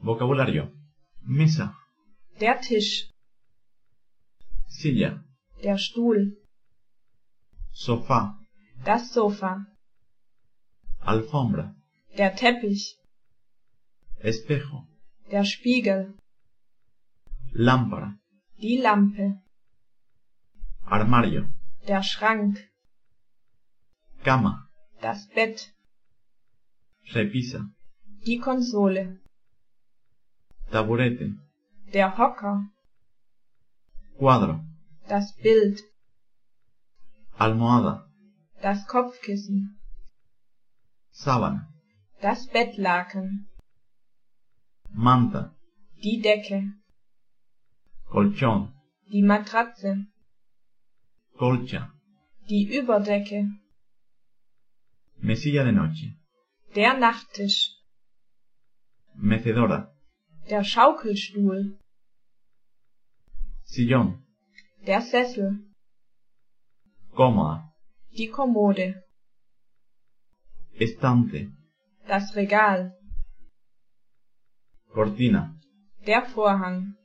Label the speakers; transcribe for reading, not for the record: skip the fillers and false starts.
Speaker 1: Vocabulario. Mesa.
Speaker 2: Der Tisch,
Speaker 1: Silla.
Speaker 2: der Stuhl,
Speaker 1: Sofá.
Speaker 2: das Sofa,
Speaker 1: Alfombra.
Speaker 2: der Teppich,
Speaker 1: Espejo.
Speaker 2: der Spiegel,
Speaker 1: Lámpara.
Speaker 2: die Lampe,
Speaker 1: Armario.
Speaker 2: der Schrank,
Speaker 1: Cama.
Speaker 2: das Bett,
Speaker 1: Repisa.
Speaker 2: die Konsole,
Speaker 1: Taburete.
Speaker 2: der Hocker,
Speaker 1: Cuadro.
Speaker 2: das Bild,
Speaker 1: Almohada.
Speaker 2: das Kopfkissen,
Speaker 1: Sábana.
Speaker 2: das Bettlaken,
Speaker 1: Manta.
Speaker 2: die Decke,
Speaker 1: Colchón.
Speaker 2: die Matratze,
Speaker 1: Colcha.
Speaker 2: die Überdecke,
Speaker 1: Mesilla de noche.
Speaker 2: der Nachttisch,
Speaker 1: Mecedora.
Speaker 2: der Schaukelstuhl,
Speaker 1: Sillón.
Speaker 2: der Sessel,
Speaker 1: Cómoda.
Speaker 2: die Kommode,
Speaker 1: Estante.
Speaker 2: das Regal,
Speaker 1: Cortina.
Speaker 2: der Vorhang,